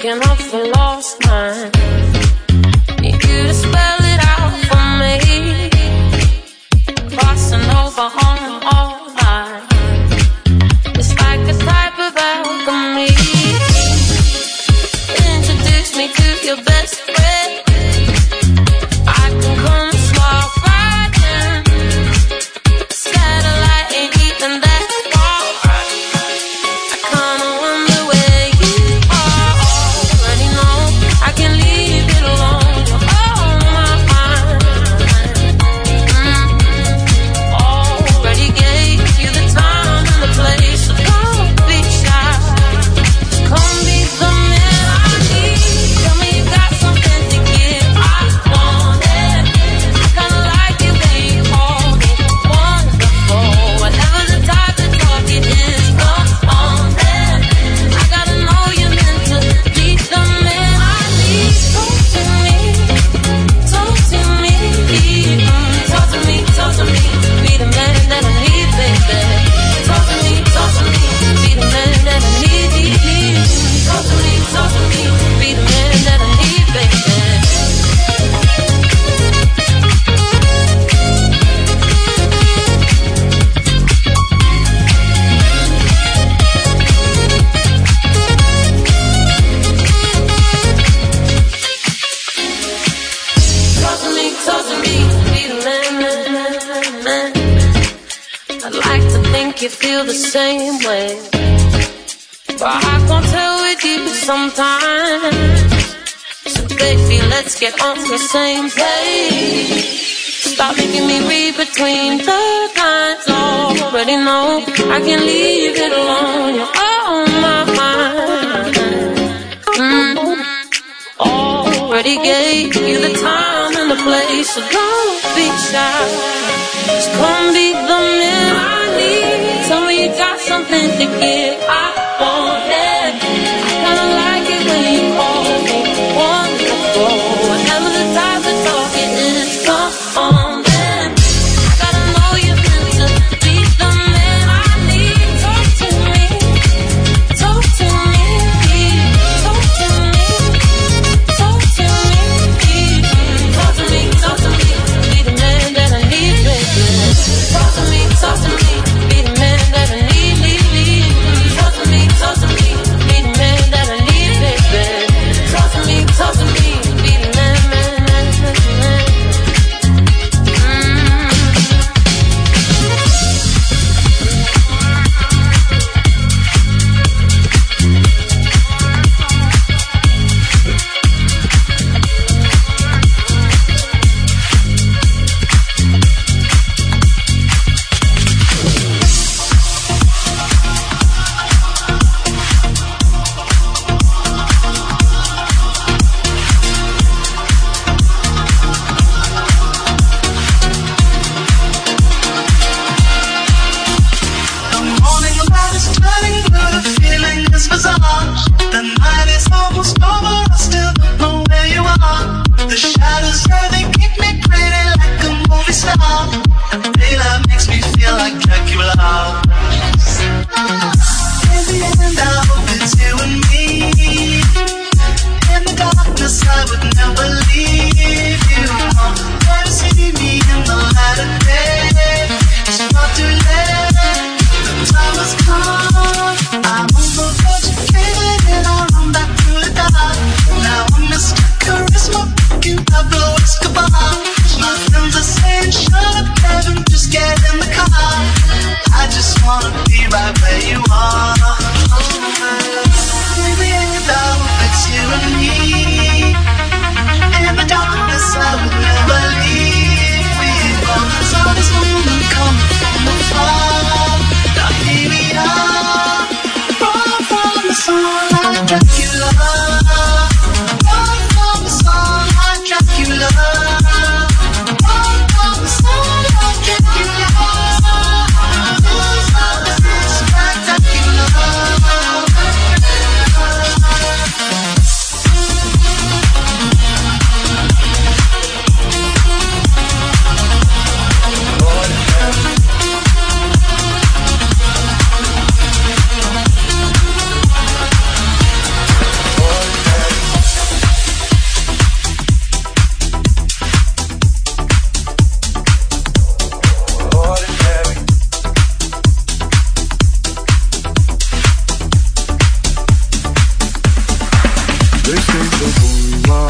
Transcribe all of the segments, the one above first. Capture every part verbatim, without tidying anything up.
looking up for lost mine. Need you to spell it out for me. Crossing over on all lines. It's like a type of alchemy. Introduce me to your best friend. I can come swap right in. Satellite ain't even that far. I kinda wonder where you are. Already know I can leave it alone. You're on my mind. Mm-hmm. Already gave you the time and the place, so don't be shy. Just come be the man I need. Tell me you got something to give. I want it. I kinda like it when you hold it. Wonderful. Whatever the type of talk it is, come on then. I gotta know you're meant to be the man I need. Talk to me, talk to me, mm, talk to me, talk to me. Be the man that I need, baby. Talk to me, talk to me. Be the man that I need, need, need. Talk to me, talk to me. Be the man that I need, baby. Talk to me, talk to me, be the man, man, man, man. I'd like to think you feel the same way, but I can't tell with you sometimes. So baby, let's get on the same page. Stop making me read between the lines. Already know I can leave it alone. You're on my mind. Mm-hmm. Already gave you the time and the place, so don't be shy. Just come be the man I need. Tell me you got something to give. I want it. I kinda like it when you call me wonderful. Whatever the type of talk it is, come on then. I gotta know you're meant to be the man I need. Talk to me, talk to me, talk to me. Talk to me, talk to me, talk to me. Be the man that I need, baby. Talk to me, talk to me. Be the man that I need, need, need. Talk to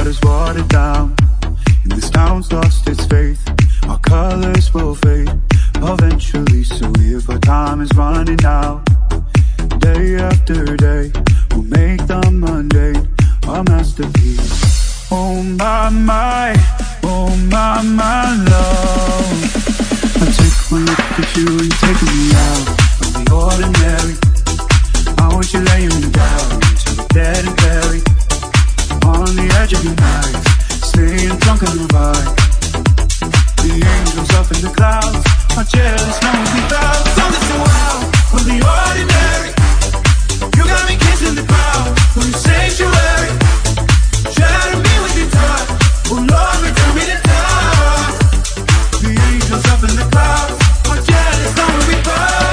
is watered down, and this town's lost its faith. Our colors will fade eventually, so if our time is running out, day after day, we'll make the mundane our masterpiece. Oh my, my, oh my, my love, I take one look at you and you're taking me out of the ordinary. I want you laying me down till we're dead and buried, on the edge of your night, staying drunk on the vibe. The angels up in the clouds are jealous, no one without. Something so wild from the ordinary. You got me kissing the crowd from the sanctuary. Shatter me with your touch, oh Lord, return me to touch. The angels up in the clouds are jealous, no one without.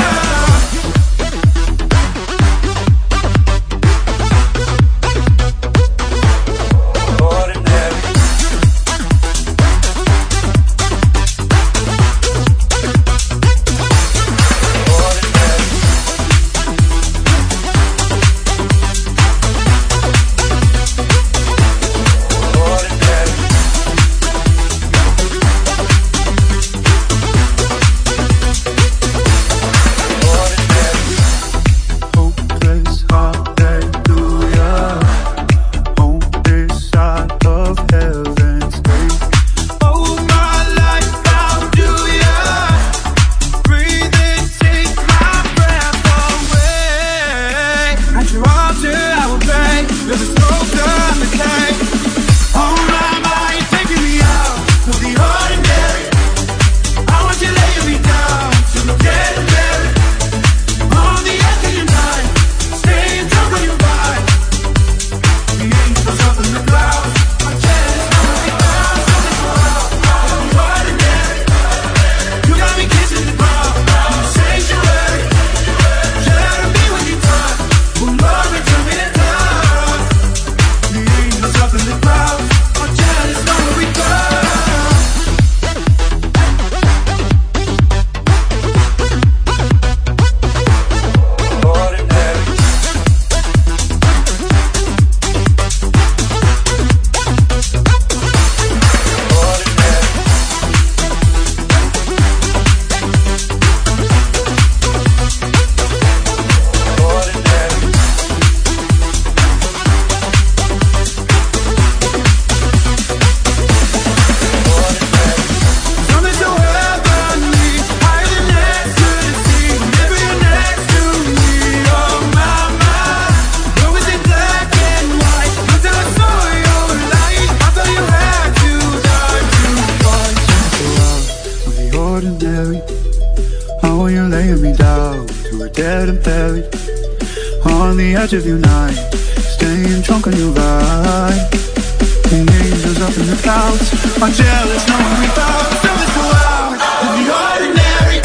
Of your night, staying drunk on your ride. The angels up in the clouds are jealous, no one without. Something so wild in the ordinary.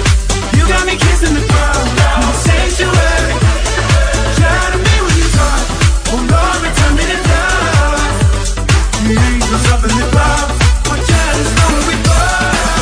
You got me kissing the crowd in the sanctuary. Shatter me with your touch, oh Lord, return me to dust. The angels up in the clouds are jealous, no one without.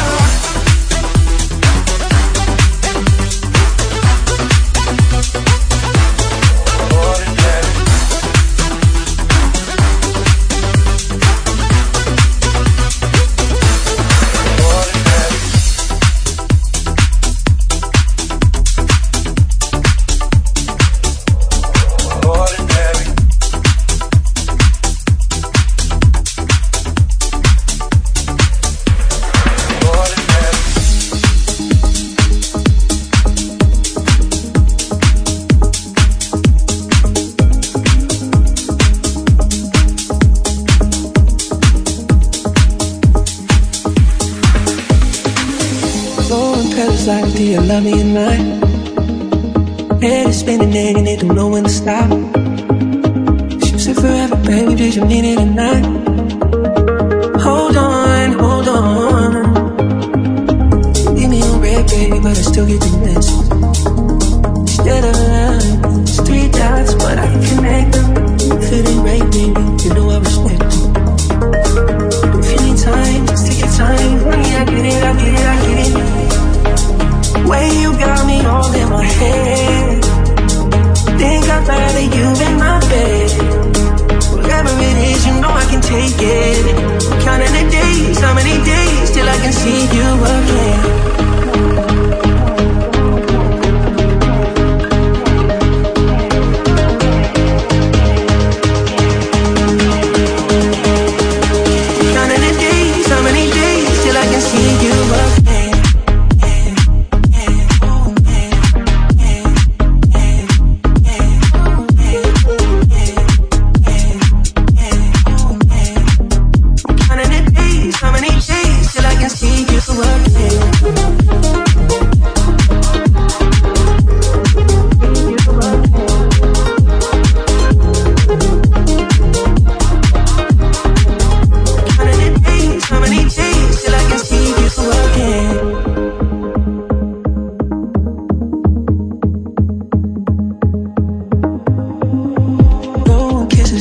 Like, do you love me at night? Head is spinning and it don't know when to stop. She said forever, baby, did you mean it or not? Hold on, hold on. Leave me on red, baby, but I still get the message. Instead of love, it's three dots, but I can connect them. Feeling right, baby, you know I respect it. If you need time, just take your time. Honey, I get it, I get it, I get it. Way you got me all in my head. Think I'd rather you in my bed. Whatever it is, you know I can take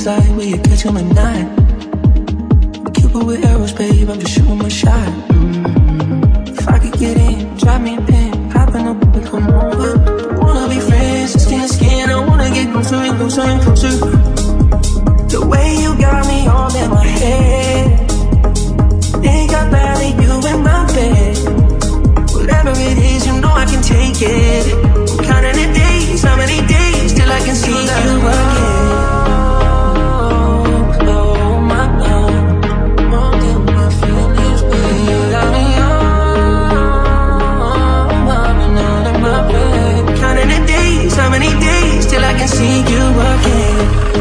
like where you catch him at night. Cupid with arrows, babe, I'm just shooting my shot. Mm-hmm. If I could get in, drop me a pin, hop in up and come over. Don't wanna be friends, skin to skin. I wanna get closer and closer and closer. The way you got me all in my head, think I'd rather you in my bed. Whatever it is, you know I can take it. I'm counting the days, how many days till I can see you again. How many days till I can see you again?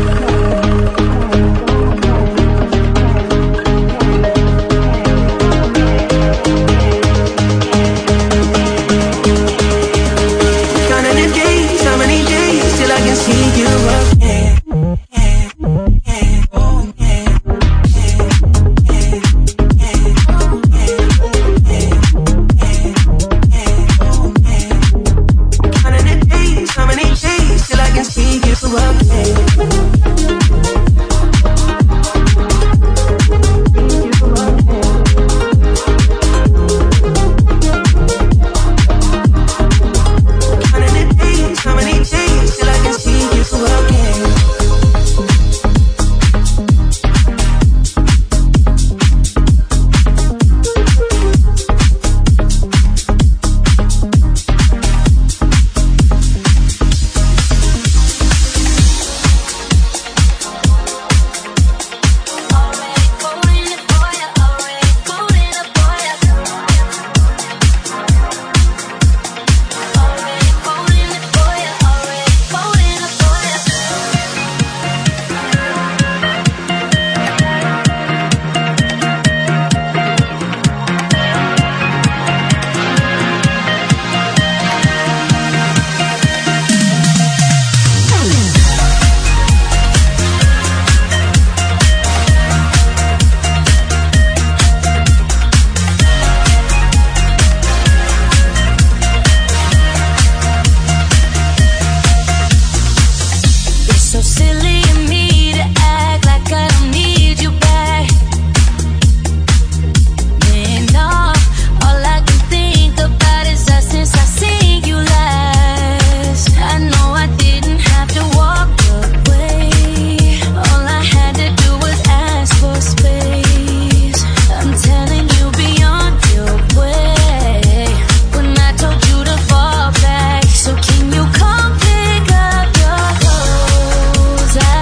Counting the days, how many days till I can see you again? I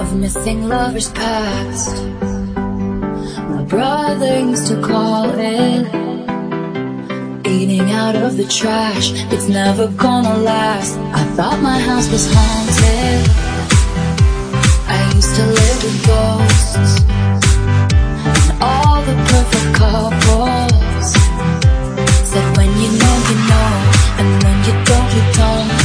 of missing lovers past. My brother used to call it eating out of the trash. It's never gonna last. I thought my house was haunted. I used to live with ghosts and all the perfect couples said when you know you know, and when you don't you don't.